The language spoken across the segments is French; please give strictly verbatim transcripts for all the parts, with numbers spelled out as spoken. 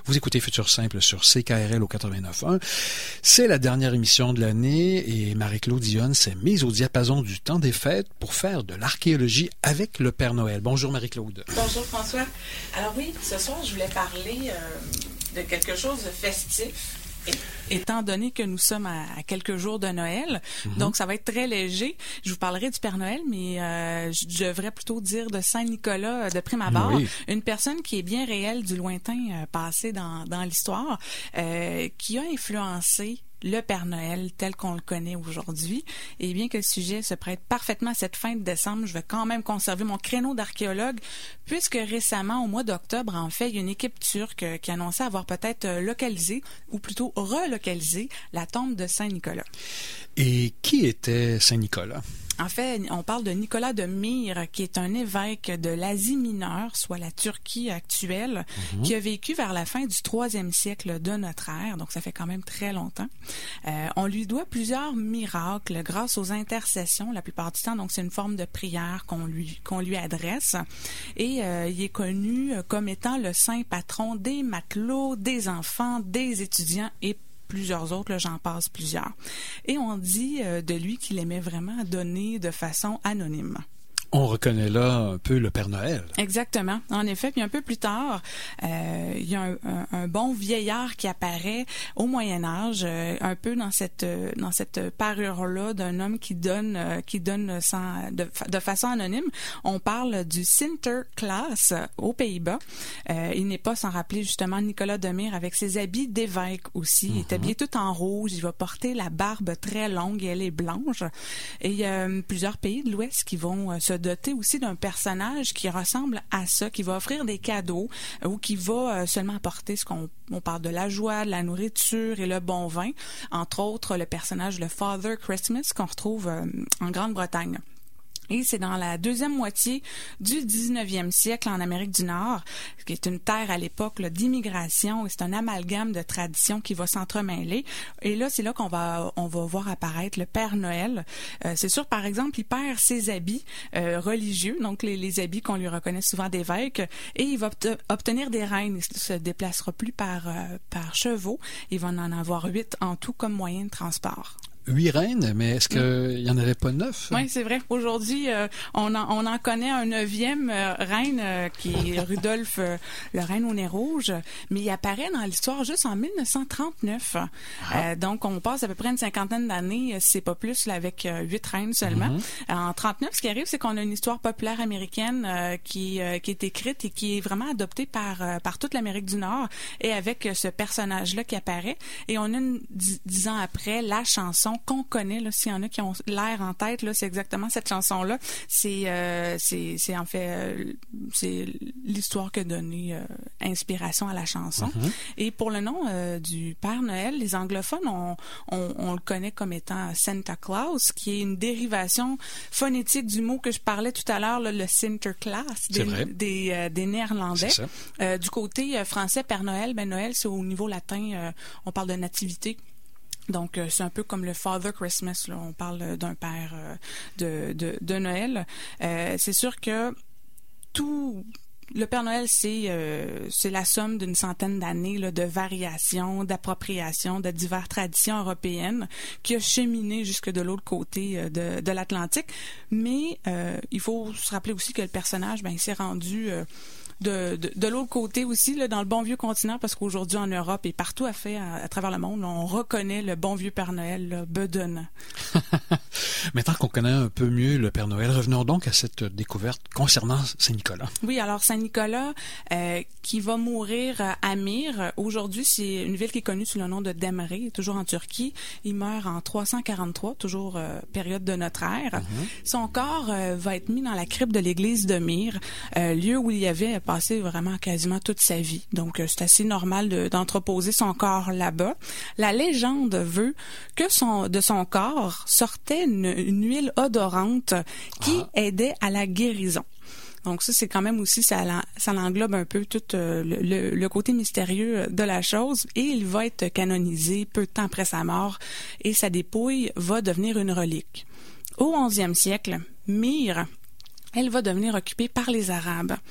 Vous écoutez Futur Simple sur C K R L au quatre-vingt-neuf point un. C'est la dernière émission de l'année et Marie-Claude Dionne s'est mise au diapason du temps des fêtes pour faire de l'archéologie avec le Père Noël. Bonjour Marie-Claude. Bonjour François. Alors oui, ce soir, je voulais parler euh, de quelque chose de festif. Étant donné que nous sommes à, à quelques jours de Noël, mm-hmm. donc ça va être très léger. Je vous parlerai du Père Noël, mais euh, je devrais plutôt dire de Saint-Nicolas de prime abord, oui. Une personne qui est bien réelle du lointain euh, passé dans, dans l'histoire, euh, qui a influencé le Père Noël tel qu'on le connaît aujourd'hui. Et bien que le sujet se prête parfaitement à cette fin de décembre, je vais quand même conserver mon créneau d'archéologue, puisque récemment, au mois d'octobre, en fait, il y a une équipe turque qui annonçait avoir peut-être localisé, ou plutôt relocalisé, la tombe de Saint-Nicolas. Et qui était Saint-Nicolas? En fait, on parle de Nicolas de Myre, qui est un évêque de l'Asie mineure, soit la Turquie actuelle, mm-hmm. qui a vécu vers la fin du troisième siècle de notre ère, donc ça fait quand même très longtemps. Euh, on lui doit plusieurs miracles grâce aux intercessions, la plupart du temps, donc c'est une forme de prière qu'on lui, qu'on lui adresse. Et euh, il est connu comme étant le saint patron des matelots, des enfants, des étudiants et plusieurs autres, là, j'en passe plusieurs. Et on dit euh, de lui qu'il aimait vraiment donner de façon anonyme. On reconnaît là un peu le Père Noël. Exactement. En effet, puis un peu plus tard, euh, il y a un, un, un bon vieillard qui apparaît au Moyen Âge, euh, un peu dans cette euh, dans cette parure-là d'un homme qui donne euh, qui donne sans, de, de façon anonyme. On parle du Sinterklaas aux Pays-Bas. Euh, il n'est pas sans rappeler justement Nicolas de Myre avec ses habits d'évêque aussi. Il mm-hmm. est habillé tout en rouge. Il va porter la barbe très longue et elle est blanche. Et il y a euh, plusieurs pays de l'Ouest qui vont euh, se doté aussi d'un personnage qui ressemble à ça, qui va offrir des cadeaux euh, ou qui va euh, seulement apporter ce qu'on on parle de la joie, de la nourriture et le bon vin. Entre autres, le personnage, le Father Christmas, qu'on retrouve euh, en Grande-Bretagne. Et c'est dans la deuxième moitié du dix-neuvième siècle en Amérique du Nord, qui est une terre à l'époque là, d'immigration, et c'est un amalgame de traditions qui va s'entremêler. Et là, c'est là qu'on va on va voir apparaître le Père Noël. Euh, c'est sûr, par exemple, il perd ses habits euh, religieux, donc les, les habits qu'on lui reconnaît souvent d'évêque, et il va obte- obtenir des reines. Il ne se déplacera plus par, euh, par chevaux. Il va en avoir huit en tout comme moyen de transport. Huit reines, mais est-ce qu'il n'y en avait pas neuf? Oui, c'est vrai. Aujourd'hui, euh, on, en, on en connaît un neuvième euh, reine euh, qui est Rudolphe, euh, le reine au nez rouge, mais il apparaît dans l'histoire juste en mille neuf cent trente-neuf. Ah. Euh, donc, on passe à peu près une cinquantaine d'années, c'est pas plus, là, avec euh, huit reines seulement. Mm-hmm. En trente-neuf, ce qui arrive, c'est qu'on a une histoire populaire américaine euh, qui, euh, qui est écrite et qui est vraiment adoptée par, euh, par toute l'Amérique du Nord, et avec euh, ce personnage-là qui apparaît. Et on a une, dix, dix ans après la chanson qu'on connaît, là, s'il y en a qui ont l'air en tête, là, c'est exactement cette chanson-là. C'est, euh, c'est, c'est en fait, euh, c'est l'histoire qui a donné euh, inspiration à la chanson. Mm-hmm. Et pour le nom euh, du Père Noël, les anglophones, on, on, on le connaît comme étant Santa Claus, qui est une dérivation phonétique du mot que je parlais tout à l'heure, là, le Sinterklaas, des, des, euh, des Néerlandais. Euh, du côté euh, français, Père Noël, ben Noël, c'est au niveau latin, euh, on parle de nativité. Donc, euh, c'est un peu comme le Father Christmas, là. On parle d'un père euh, de, de, de Noël. Euh, c'est sûr que tout... Le Père Noël, c'est euh, c'est la somme d'une centaine d'années là, de variations, d'appropriations, de diverses traditions européennes qui a cheminé jusque de l'autre côté euh, de, de l'Atlantique. Mais euh, il faut se rappeler aussi que le personnage, ben, il s'est rendu... Euh, De, de, de l'autre côté aussi, là, dans le bon vieux continent, parce qu'aujourd'hui en Europe et partout à fait à, à travers le monde, on reconnaît le bon vieux Père Noël, là, bedonnant. Maintenant qu'on connaît un peu mieux le Père Noël, revenons donc à cette découverte concernant Saint-Nicolas. Oui, alors Saint-Nicolas, euh, qui va mourir à Myre. Aujourd'hui, c'est une ville qui est connue sous le nom de Demre, toujours en Turquie. Il meurt en trois cent quarante-trois, toujours euh, période de notre ère. Mm-hmm. Son corps euh, va être mis dans la crypte de l'église de Myre, euh, lieu où il y avait passé vraiment quasiment toute sa vie. Donc, euh, c'est assez normal de, d'entreposer son corps là-bas. La légende veut que son, de son corps sortait une, une huile odorante qui ah. aidait à la guérison. Donc ça, c'est quand même aussi, ça, ça l'englobe un peu tout euh, le, le, le côté mystérieux de la chose. Et il va être canonisé peu de temps après sa mort et sa dépouille va devenir une relique. Au onzième siècle, Myre, elle va devenir occupée par les Arabes.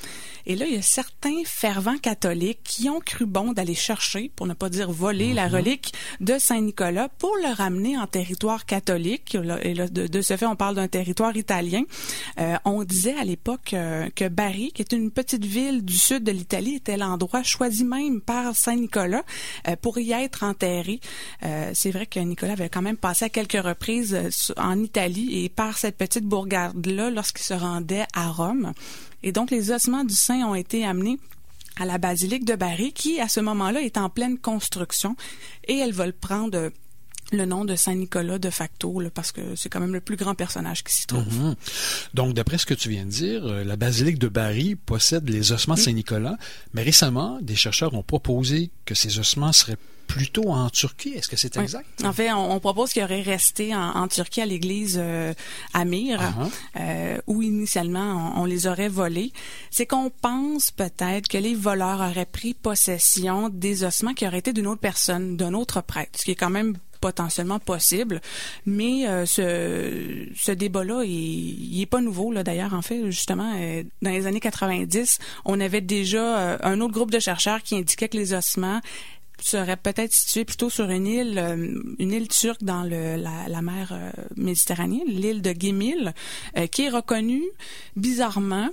Et là, il y a certains fervents catholiques qui ont cru bon d'aller chercher, pour ne pas dire voler, mm-hmm. la relique de Saint-Nicolas pour le ramener en territoire catholique. Et là, de, de ce fait, on parle d'un territoire italien. Euh, on disait à l'époque euh, que Bari, qui est une petite ville du sud de l'Italie, était l'endroit choisi même par Saint-Nicolas euh, pour y être enterré. Euh, c'est vrai que Nicolas avait quand même passé à quelques reprises euh, en Italie et par cette petite bourgade-là lorsqu'il se rendait à Rome. Et donc, les ossements du saint ont été amenés à la basilique de Bari, qui, à ce moment-là, est en pleine construction. Et elle va le prendre le nom de Saint-Nicolas de facto, là, parce que c'est quand même le plus grand personnage qui s'y trouve. Mm-hmm. Donc, d'après ce que tu viens de dire, la basilique de Bari possède les ossements de Saint-Nicolas, mais récemment, des chercheurs ont proposé que ces ossements seraient plutôt en Turquie. Est-ce que c'est exact? Oui. En fait, on, on propose qu'il aurait resté en, en Turquie à l'église euh, Amir, uh-huh. euh, où initialement on, on les aurait volés. C'est qu'on pense peut-être que les voleurs auraient pris possession des ossements qui auraient été d'une autre personne, d'un autre prêtre, ce qui est quand même potentiellement possible, mais euh, ce, ce débat-là, il, il est pas nouveau, là, d'ailleurs. En fait, justement, euh, dans les années quatre-vingt-dix, on avait déjà euh, un autre groupe de chercheurs qui indiquait que les ossements seraient peut-être situés plutôt sur une île, euh, une île turque dans le, la, la mer euh, Méditerranée, l'île de Gemil, euh, qui est reconnue bizarrement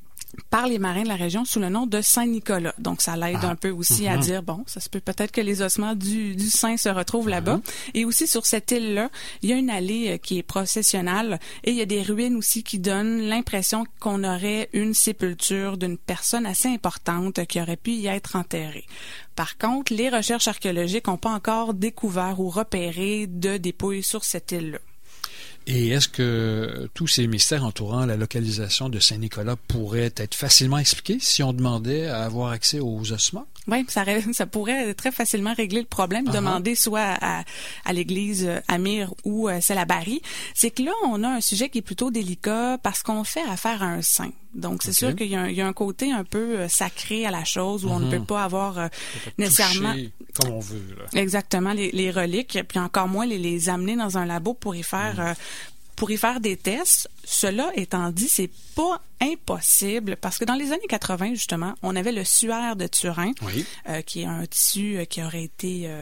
par les marins de la région sous le nom de Saint-Nicolas. Donc, ça l'aide ah. un peu aussi mm-hmm. à dire, bon, ça se peut peut-être que les ossements du, du saint se retrouvent mm-hmm. là-bas. Et aussi, sur cette île-là, il y a une allée qui est processionnelle et il y a des ruines aussi qui donnent l'impression qu'on aurait une sépulture d'une personne assez importante qui aurait pu y être enterrée. Par contre, les recherches archéologiques n'ont pas encore découvert ou repéré de dépouilles sur cette île-là. Et est-ce que tous ces mystères entourant la localisation de Saint-Nicolas pourraient être facilement expliqués si on demandait à avoir accès aux ossements? Oui, ça, ça pourrait très facilement régler le problème, uh-huh. demander soit à, à l'église Amir ou euh, celle à Bari. C'est que là, on a un sujet qui est plutôt délicat parce qu'on fait affaire à un saint. Donc, c'est okay. sûr qu'il y a, un, il y a un côté un peu euh, sacré à la chose où mm-hmm. on ne peut pas avoir euh, nécessairement... comme on veut, là. Exactement, les, les reliques, puis encore moins les, les amener dans un labo pour y faire... Mm. Euh, pour y faire des tests. Cela étant dit, c'est pas impossible parce que dans les années quatre-vingt, justement, on avait le suaire de Turin, oui. euh, qui est un tissu euh, qui aurait été... Euh,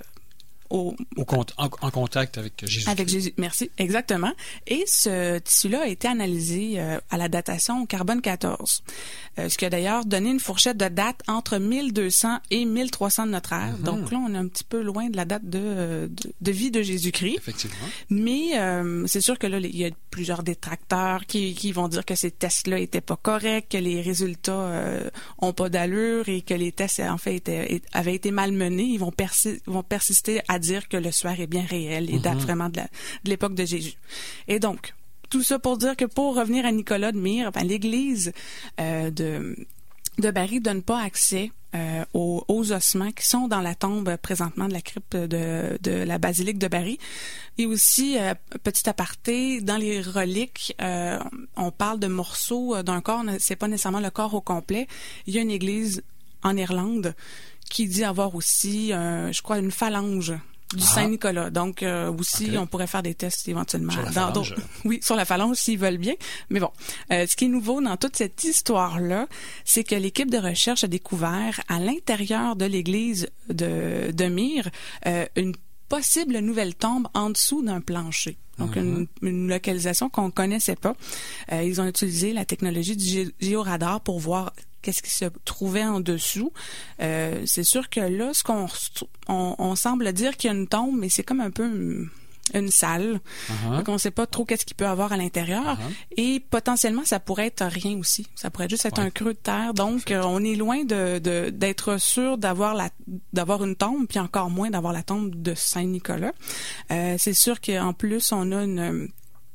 Au, Au con, en, en contact avec Jésus. Avec Jésus, merci, exactement. Et ce tissu-là a été analysé euh, à la datation au carbone quatorze, euh, ce qui a d'ailleurs donné une fourchette de date entre mille deux cents et mille trois cents de notre ère. Mm-hmm. Donc là, on est un petit peu loin de la date de, de, de vie de Jésus-Christ. Effectivement. Mais euh, c'est sûr que là, il y a plusieurs détracteurs qui, qui vont dire que ces tests-là étaient pas corrects, que les résultats euh, ont pas d'allure et que les tests, en fait, étaient, avaient été malmenés. Ils vont, persi- vont persister à dire que le suaire est bien réel et date mm-hmm. vraiment de, la, de l'époque de Jésus. Et donc, tout ça pour dire que pour revenir à Nicolas de Myre, ben, l'église euh, de, de Bari donne pas accès euh, aux, aux ossements qui sont dans la tombe présentement de la crypte de, de la basilique de Bari. Et aussi, euh, petit aparté, dans les reliques, euh, on parle de morceaux d'un corps, c'est pas nécessairement le corps au complet. Il y a une église en Irlande qui dit avoir aussi, euh, je crois, une phalange du ah. Saint-Nicolas. Donc, euh, aussi, okay. on pourrait faire des tests éventuellement. Sur la dans phalange. Oui, sur la phalange, s'ils veulent bien. Mais bon, euh, ce qui est nouveau dans toute cette histoire-là, c'est que l'équipe de recherche a découvert à l'intérieur de l'église de, de Myre euh, une possible nouvelle tombe en dessous d'un plancher. Donc, mm-hmm. une, une localisation qu'on connaissait pas. Euh, ils ont utilisé la technologie du gé- géoradar pour voir qu'est-ce qui se trouvait en dessous. Euh, c'est sûr que là, ce qu'on on, on semble dire qu'il y a une tombe, mais c'est comme un peu une, une salle. Uh-huh. Donc, on ne sait pas trop qu'est-ce qu'il peut y avoir à l'intérieur. Uh-huh. Et potentiellement, ça pourrait être rien aussi. Ça pourrait juste être ouais. un creux de terre. Donc, euh, on est loin de, de d'être sûr d'avoir la d'avoir une tombe, puis encore moins d'avoir la tombe de Saint-Nicolas. Euh, c'est sûr qu'en plus, on a une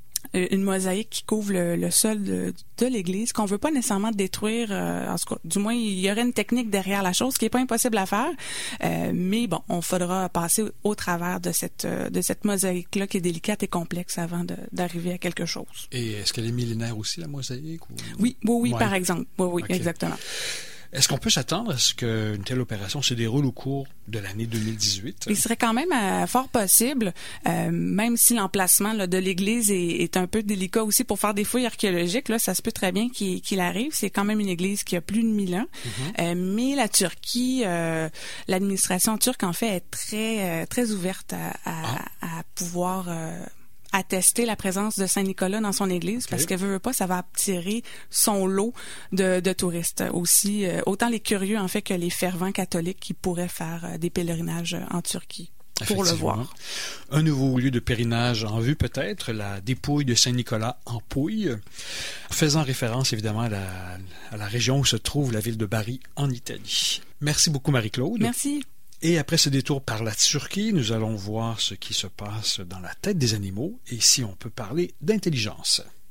une mosaïque qui couvre le, le sol de, de l'église, qu'on veut pas nécessairement détruire. Euh, en tout cas, du moins, il y aurait une technique derrière la chose qui est pas impossible à faire. Euh, mais bon, on faudra passer au travers de cette de cette mosaïque-là qui est délicate et complexe avant de, d'arriver à quelque chose. Et est-ce qu'elle est millénaire aussi, la mosaïque? Ou... Oui, oui, oui, ouais. par exemple. Oui, oui, okay. exactement. Est-ce qu'on peut s'attendre à ce qu'une telle opération se déroule au cours de l'année deux mille dix-huit? Il serait quand même euh, fort possible, euh, même si l'emplacement là, de l'église est, est un peu délicat aussi pour faire des fouilles archéologiques. Là, ça se peut très bien qu'il, qu'il arrive. C'est quand même une église qui a plus de mille ans. Mm-hmm. Euh, mais la Turquie, euh, l'administration turque, en fait, est très, euh, très ouverte à, à, ah. à pouvoir... Euh, attester la présence de Saint-Nicolas dans son église, okay. parce que veut, veut pas, ça va attirer son lot de, de touristes. Aussi, euh, autant les curieux, en fait, que les fervents catholiques qui pourraient faire euh, des pèlerinages en Turquie pour le voir. Un nouveau lieu de pèlerinage en vue, peut-être, la dépouille de Saint-Nicolas en Pouille, faisant référence, évidemment, à la, à la région où se trouve la ville de Bari, en Italie. Merci beaucoup, Marie-Claude. Merci. Et après ce détour par la Turquie, nous allons voir ce qui se passe dans la tête des animaux et si on peut parler d'intelligence.